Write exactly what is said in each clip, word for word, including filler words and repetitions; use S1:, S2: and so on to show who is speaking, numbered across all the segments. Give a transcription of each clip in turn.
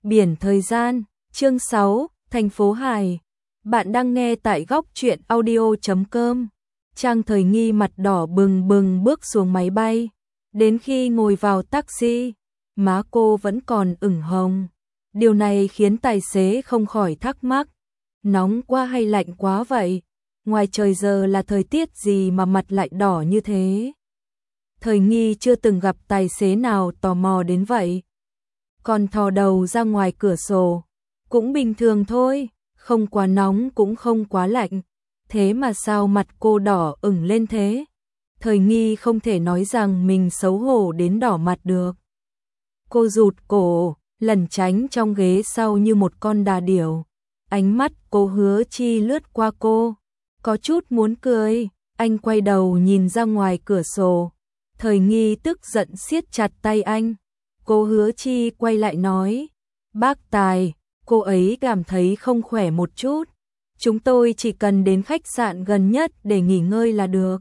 S1: Biển thời gian, chương sáu, thành phố Hải. Bạn đang nghe tại góc truyện audio chấm com. Trang Thời Nghi mặt đỏ bừng bừng bước xuống máy bay. Đến khi ngồi vào taxi, má cô vẫn còn ửng hồng. Điều này khiến tài xế không khỏi thắc mắc. Nóng quá hay lạnh quá vậy? Ngoài trời giờ là thời tiết gì mà mặt lại đỏ như thế? Thời Nghi chưa từng gặp tài xế nào tò mò đến vậy. Còn thò đầu ra ngoài cửa sổ, cũng bình thường thôi, không quá nóng cũng không quá lạnh. Thế mà sao mặt cô đỏ ửng lên thế? Thời Nghi không thể nói rằng mình xấu hổ đến đỏ mặt được. Cô rụt cổ, lẩn tránh trong ghế sau như một con đà điểu. Ánh mắt cô Hứa Chi lướt qua cô, có chút muốn cười. Anh quay đầu nhìn ra ngoài cửa sổ. Thời Nghi tức giận siết chặt tay anh. Cô Hứa Chi quay lại nói, bác Tài, cô ấy cảm thấy không khỏe một chút. Chúng tôi chỉ cần đến khách sạn gần nhất để nghỉ ngơi là được.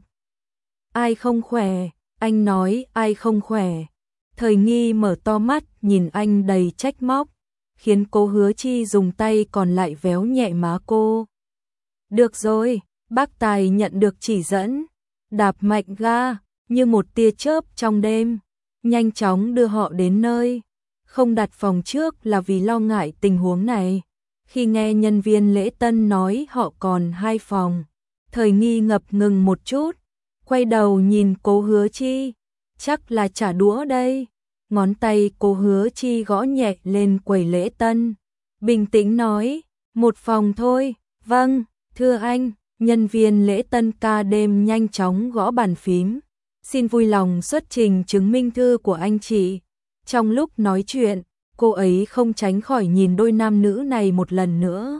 S1: Ai không khỏe? Anh nói ai không khỏe? Thời Nghi mở to mắt nhìn anh đầy trách móc, khiến cô Hứa Chi dùng tay còn lại véo nhẹ má cô. Được rồi, bác Tài nhận được chỉ dẫn, đạp mạnh ga như một tia chớp trong đêm, nhanh chóng đưa họ đến nơi. Không đặt phòng trước là vì lo ngại tình huống này. Khi nghe nhân viên lễ tân nói họ còn hai phòng, Thời Nghi ngập ngừng một chút, quay đầu nhìn cô Hứa Chi, chắc là trả đũa đây. Ngón tay cô Hứa Chi gõ nhẹ lên quầy lễ tân, bình tĩnh nói, một phòng thôi. Vâng, thưa anh. Nhân viên lễ tân ca đêm nhanh chóng gõ bàn phím. Xin vui lòng xuất trình chứng minh thư của anh chị. Trong lúc nói chuyện, cô ấy không tránh khỏi nhìn đôi nam nữ này một lần nữa.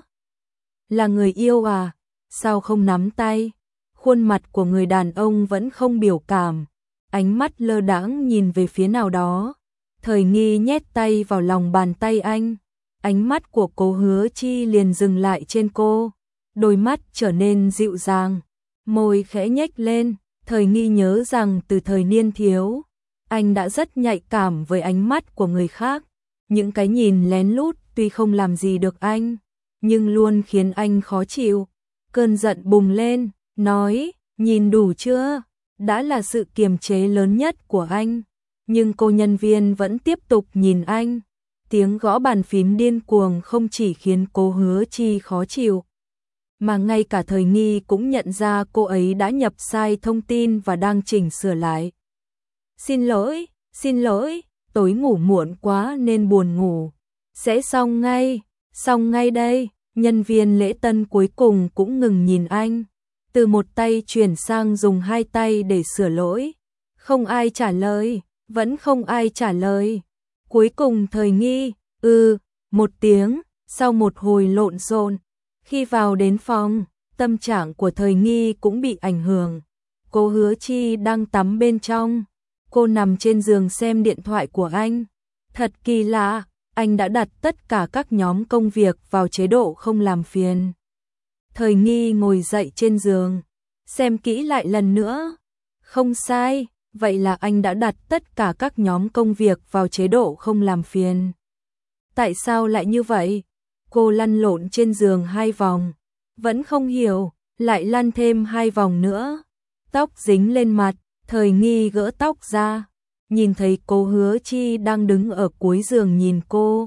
S1: Là người yêu à? Sao không nắm tay? Khuôn mặt của người đàn ông vẫn không biểu cảm, ánh mắt lơ đãng nhìn về phía nào đó. Thời Nghi nhét tay vào lòng bàn tay anh. Ánh mắt của cô Hứa Chi liền dừng lại trên cô, đôi mắt trở nên dịu dàng, môi khẽ nhếch lên. Thời Nghi nhớ rằng từ thời niên thiếu, anh đã rất nhạy cảm với ánh mắt của người khác. Những cái nhìn lén lút tuy không làm gì được anh, nhưng luôn khiến anh khó chịu. Cơn giận bùng lên, nói, nhìn đủ chưa? Đã là sự kiềm chế lớn nhất của anh. Nhưng cô nhân viên vẫn tiếp tục nhìn anh. Tiếng gõ bàn phím điên cuồng không chỉ khiến cô Hứa Chi khó chịu, mà ngay cả Thời Nghi cũng nhận ra cô ấy đã nhập sai thông tin và đang chỉnh sửa lại. Xin lỗi, xin lỗi, tối ngủ muộn quá nên buồn ngủ. Sẽ xong ngay, xong ngay đây. Nhân viên lễ tân cuối cùng cũng ngừng nhìn anh, từ một tay chuyển sang dùng hai tay để sửa lỗi. Không ai trả lời, vẫn không ai trả lời. Cuối cùng Thời Nghi, ừ, một tiếng, sau một hồi lộn xộn. Khi vào đến phòng, tâm trạng của Thời Nghi cũng bị ảnh hưởng. Cô Hứa Chi đang tắm bên trong. Cô nằm trên giường xem điện thoại của anh. Thật kỳ lạ, anh đã đặt tất cả các nhóm công việc vào chế độ không làm phiền. Thời Nghi ngồi dậy trên giường, xem kỹ lại lần nữa. Không sai, vậy là anh đã đặt tất cả các nhóm công việc vào chế độ không làm phiền. Tại sao lại như vậy? Cô lăn lộn trên giường hai vòng, vẫn không hiểu, lại lăn thêm hai vòng nữa. Tóc dính lên mặt, Thời Nghi gỡ tóc ra, nhìn thấy cô Hứa Chi đang đứng ở cuối giường nhìn cô.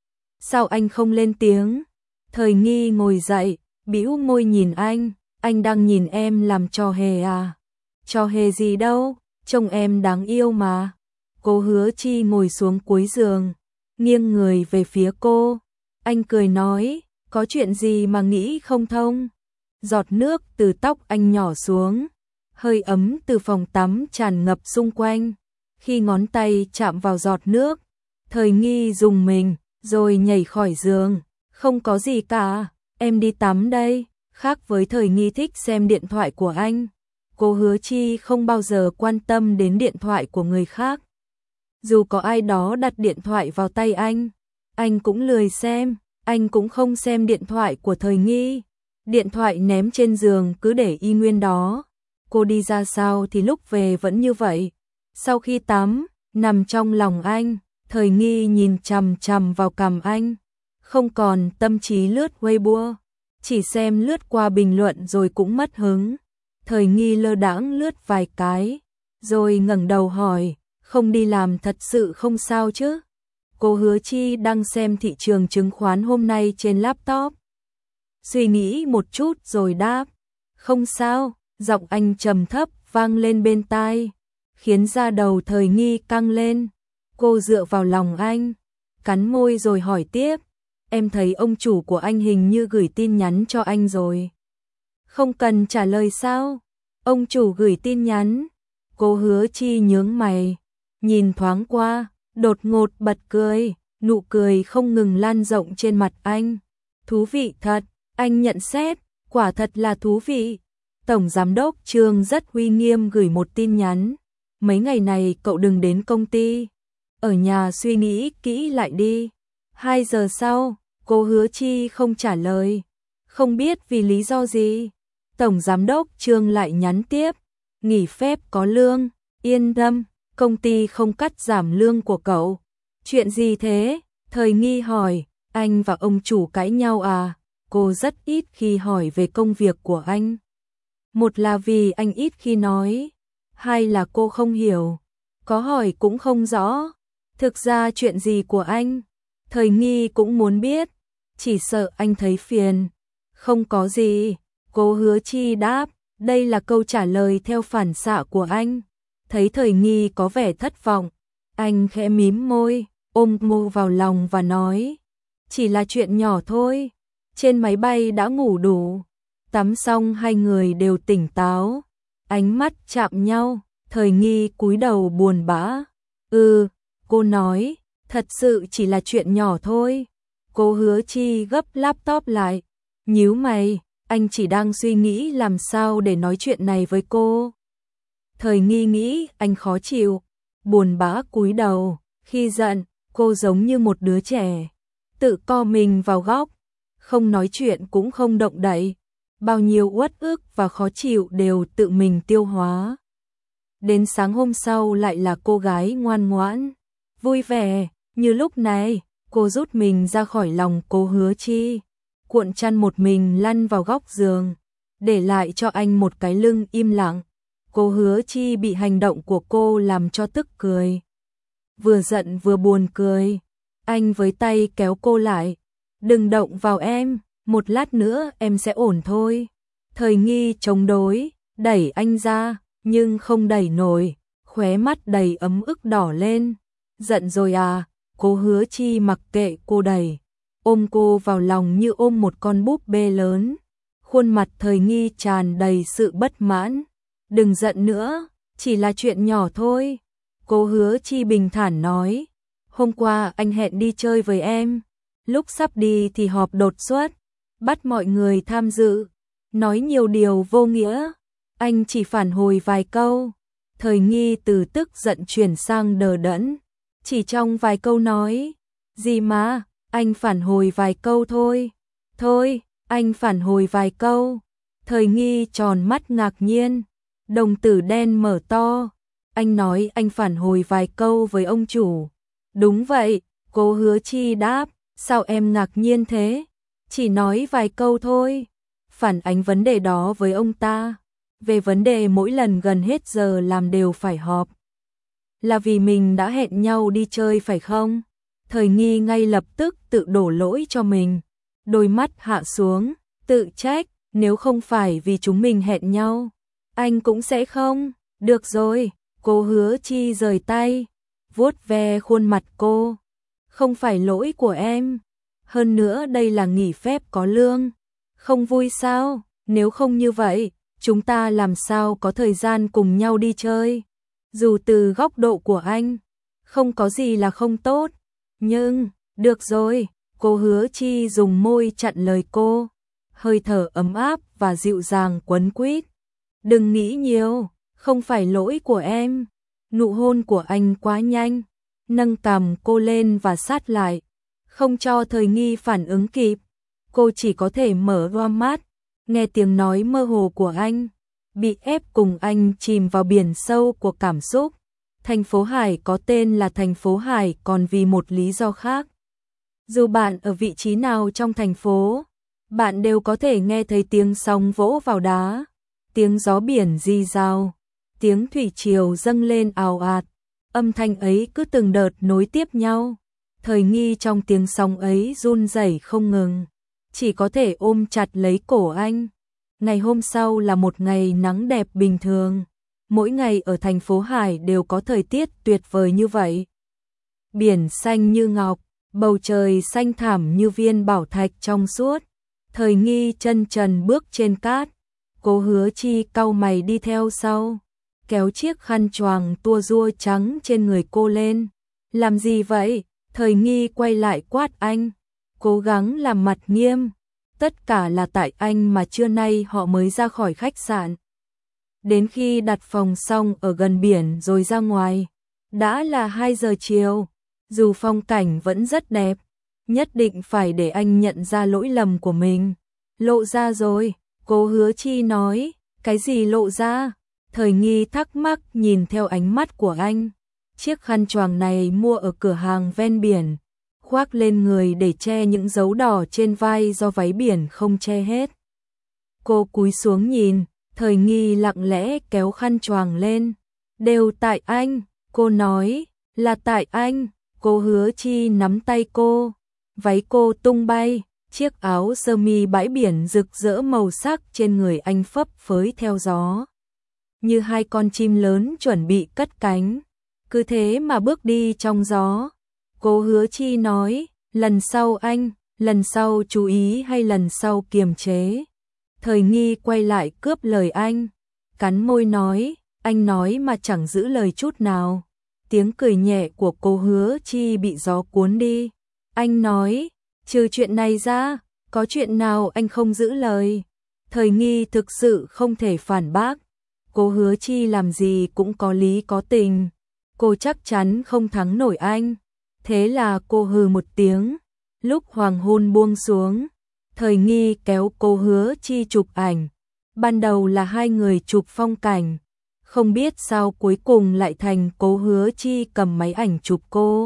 S1: Sao anh không lên tiếng? Thời Nghi ngồi dậy, bĩu môi nhìn anh, anh đang nhìn em làm trò hề à? Trò hề gì đâu, trông em đáng yêu mà. Cô Hứa Chi ngồi xuống cuối giường, nghiêng người về phía cô. Anh cười nói, có chuyện gì mà nghĩ không thông? Giọt nước từ tóc anh nhỏ xuống, hơi ấm từ phòng tắm tràn ngập xung quanh. Khi ngón tay chạm vào giọt nước, Thời Nghi rùng mình, rồi nhảy khỏi giường. Không có gì cả, em đi tắm đây. Khác với Thời Nghi thích xem điện thoại của anh, cô Hứa Chi không bao giờ quan tâm đến điện thoại của người khác. Dù có ai đó đặt điện thoại vào tay anh, anh cũng lười xem. Anh cũng không xem điện thoại của Thời Nghi. Điện thoại ném trên giường cứ để y nguyên đó. Cô đi ra sao thì lúc về vẫn như vậy. Sau khi tắm, nằm trong lòng anh, Thời nghi nhìn chằm chằm vào cằm anh, không còn tâm trí lướt Weibo, chỉ xem lướt qua bình luận rồi cũng mất hứng. Thời nghi lơ đãng lướt vài cái, rồi ngẩng đầu hỏi, không đi làm thật sự không sao chứ? Cô Hứa Chi đang xem thị trường chứng khoán hôm nay trên laptop. Suy nghĩ một chút rồi đáp, không sao, giọng anh trầm thấp vang lên bên tai, khiến da đầu thời nghi căng lên. Cô dựa vào lòng anh, cắn môi rồi hỏi tiếp, em thấy ông chủ của anh hình như gửi tin nhắn cho anh rồi. Không cần trả lời sao? Ông chủ gửi tin nhắn. Cô Hứa Chi nhướng mày, nhìn thoáng qua, đột ngột bật cười, nụ cười không ngừng lan rộng trên mặt anh. Thú vị thật, anh nhận xét, quả thật là thú vị. Tổng giám đốc Trương rất uy nghiêm gửi một tin nhắn, mấy ngày này cậu đừng đến công ty, ở nhà suy nghĩ kỹ lại đi. Hai giờ sau, cô Hứa Chi không trả lời, không biết vì lý do gì. Tổng giám đốc Trương lại nhắn tiếp, nghỉ phép có lương, yên tâm, công ty không cắt giảm lương của cậu. Chuyện gì thế? Thời nghi hỏi, anh và ông chủ cãi nhau à? Cô rất ít khi hỏi về công việc của anh. Một là vì anh ít khi nói, hai là cô không hiểu, có hỏi cũng không rõ. Thực ra chuyện gì của anh? Thời nghi cũng muốn biết, chỉ sợ anh thấy phiền. Không có gì, cô Hứa Chi đáp, đây là câu trả lời theo phản xạ của anh. Thấy thời nghi có vẻ thất vọng, anh khẽ mím môi, ôm cô vào lòng và nói, chỉ là chuyện nhỏ thôi. Trên máy bay đã ngủ đủ, tắm xong hai người đều tỉnh táo, ánh mắt chạm nhau, thời nghi cúi đầu buồn bã. Ừ, cô nói, thật sự chỉ là chuyện nhỏ thôi. Cô Hứa Chi gấp laptop lại, nhíu mày, anh chỉ đang suy nghĩ làm sao để nói chuyện này với cô. Thời nghi nghĩ anh khó chịu, buồn bã cúi đầu, khi giận, cô giống như một đứa trẻ, tự co mình vào góc, không nói chuyện cũng không động đậy, bao nhiêu uất ức và khó chịu đều tự mình tiêu hóa. Đến sáng hôm sau lại là cô gái ngoan ngoãn, vui vẻ, như lúc này, cô rút mình ra khỏi lòng cô Hứa Chi, cuộn chăn một mình lăn vào góc giường, để lại cho anh một cái lưng im lặng. Cô Hứa Chi bị hành động của cô làm cho tức cười, vừa giận vừa buồn cười. Anh với tay kéo cô lại, đừng động vào em, một lát nữa em sẽ ổn thôi. Thời nghi chống đối, đẩy anh ra, nhưng không đẩy nổi, khóe mắt đầy ấm ức đỏ lên. Giận rồi à? Cô Hứa Chi mặc kệ cô đẩy, ôm cô vào lòng như ôm một con búp bê lớn. Khuôn mặt thời nghi tràn đầy sự bất mãn. Đừng giận nữa, chỉ là chuyện nhỏ thôi. Cô Hứa Chi bình thản nói, hôm qua anh hẹn đi chơi với em, lúc sắp đi thì họp đột xuất, bắt mọi người tham dự, nói nhiều điều vô nghĩa. Anh chỉ phản hồi vài câu. Thời nghi từ tức giận chuyển sang đờ đẫn, chỉ trong vài câu nói, gì mà, anh phản hồi vài câu thôi. Thôi, anh phản hồi vài câu. Thời nghi tròn mắt ngạc nhiên, đồng tử đen mở to. Anh nói anh phản hồi vài câu với ông chủ. Đúng vậy, cô Hứa Chi đáp, sao em ngạc nhiên thế? Chỉ nói vài câu thôi. Phản ánh vấn đề đó với ông ta. Về vấn đề mỗi lần gần hết giờ làm đều phải họp. Là vì mình đã hẹn nhau đi chơi phải không? Thời nghi ngay lập tức tự đổ lỗi cho mình. Đôi mắt hạ xuống, tự trách, nếu không phải vì chúng mình hẹn nhau, anh cũng sẽ không. Được rồi, cô Hứa Chi rời tay, vuốt ve khuôn mặt cô. Không phải lỗi của em. Hơn nữa đây là nghỉ phép có lương. Không vui sao? Nếu không như vậy, chúng ta làm sao có thời gian cùng nhau đi chơi? Dù từ góc độ của anh, không có gì là không tốt. Nhưng, được rồi, cô Hứa Chi dùng môi chặn lời cô. Hơi thở ấm áp và dịu dàng quấn quýt. Đừng nghĩ nhiều, không phải lỗi của em. Nụ hôn của anh quá nhanh, nâng cằm cô lên và sát lại, không cho thời nghi phản ứng kịp. Cô chỉ có thể mở loa mắt, nghe tiếng nói mơ hồ của anh, bị ép cùng anh chìm vào biển sâu của cảm xúc. Thành phố Hải có tên là thành phố Hải còn vì một lý do khác. Dù bạn ở vị trí nào trong thành phố, bạn đều có thể nghe thấy tiếng sóng vỗ vào đá, tiếng gió biển rì rào, tiếng thủy triều dâng lên ào ạt. Âm thanh ấy cứ từng đợt nối tiếp nhau. Thời Nghi trong tiếng sóng ấy run rẩy không ngừng, chỉ có thể ôm chặt lấy cổ anh. Ngày hôm sau là một ngày nắng đẹp bình thường. Mỗi ngày ở thành phố Hải đều có thời tiết tuyệt vời như vậy. Biển xanh như ngọc, bầu trời xanh thẳm như viên bảo thạch trong suốt. Thời Nghi chân trần bước trên cát, Cố Hứa Chi cau mày đi theo sau, kéo chiếc khăn choàng tua rua trắng trên người cô lên. Làm gì vậy? Thời Nghi quay lại quát anh, cố gắng làm mặt nghiêm. Tất cả là tại anh mà trưa nay họ mới ra khỏi khách sạn. Đến khi đặt phòng xong ở gần biển rồi ra ngoài, đã là hai giờ chiều. Dù phong cảnh vẫn rất đẹp, nhất định phải để anh nhận ra lỗi lầm của mình. Lộ ra rồi, Cố Hứa Chi nói. Cái gì lộ ra? Thời Nghi thắc mắc nhìn theo ánh mắt của anh. Chiếc khăn choàng này mua ở cửa hàng ven biển, khoác lên người để che những dấu đỏ trên vai do váy biển không che hết. Cô cúi xuống nhìn, Thời Nghi lặng lẽ kéo khăn choàng lên. Đều tại anh, cô nói, là tại anh. Cố Hứa Chi nắm tay cô, váy cô tung bay, chiếc áo sơ mi bãi biển rực rỡ màu sắc trên người anh phấp phới theo gió, như hai con chim lớn chuẩn bị cất cánh. Cứ thế mà bước đi trong gió. Cố Hứa Chi nói, lần sau anh, lần sau chú ý hay lần sau kiềm chế. Thời Nghi quay lại cướp lời anh, cắn môi nói, anh nói mà chẳng giữ lời chút nào. Tiếng cười nhẹ của Cố Hứa Chi bị gió cuốn đi. Anh nói, trừ chuyện này ra, có chuyện nào anh không giữ lời? Thời Nghi thực sự không thể phản bác. Cố Hứa Chi làm gì cũng có lý có tình. Cô chắc chắn không thắng nổi anh. Thế là cô hừ một tiếng. Lúc hoàng hôn buông xuống, Thời Nghi kéo Cố Hứa Chi chụp ảnh. Ban đầu là hai người chụp phong cảnh, không biết sao cuối cùng lại thành Cố Hứa Chi cầm máy ảnh chụp cô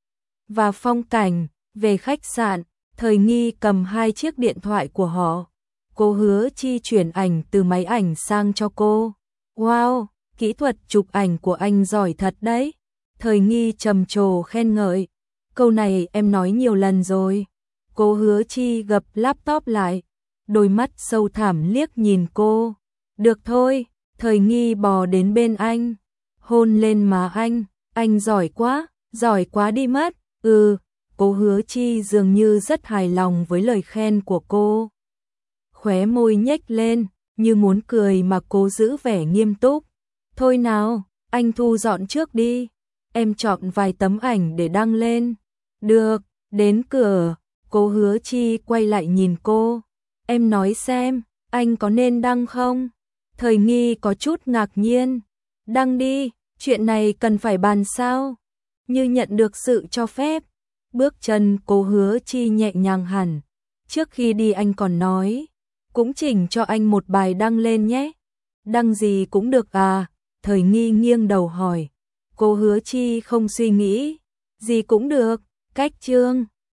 S1: và phong cảnh. Về khách sạn, Thời Nghi cầm hai chiếc điện thoại của họ. Cố Hứa Chi chuyển ảnh từ máy ảnh sang cho cô. Wow, kỹ thuật chụp ảnh của anh giỏi thật đấy. Thời Nghi trầm trồ khen ngợi. Câu này em nói nhiều lần rồi. Cố Hứa Chi gập laptop lại, đôi mắt sâu thẳm liếc nhìn cô. Được thôi. Thời Nghi bò đến bên anh, hôn lên má anh. Anh giỏi quá, giỏi quá đi mất. Ừ. Cố Hứa Chi dường như rất hài lòng với lời khen của cô. Khóe môi nhếch lên, như muốn cười mà cố giữ vẻ nghiêm túc. Thôi nào, anh thu dọn trước đi. Em chọn vài tấm ảnh để đăng lên. Được, đến cửa. Cố Hứa Chi quay lại nhìn cô. Em nói xem, anh có nên đăng không? Thời Nghi có chút ngạc nhiên. Đăng đi, chuyện này cần phải bàn sao? Như nhận được sự cho phép. Bước chân Cố Hứa Chi nhẹ nhàng hẳn. Trước khi đi anh còn nói, cũng chỉnh cho anh một bài đăng lên nhé. Đăng gì cũng được à? Thời Nghi nghiêng đầu hỏi. Cố Hứa Chi không suy nghĩ. Gì cũng được, cách chương.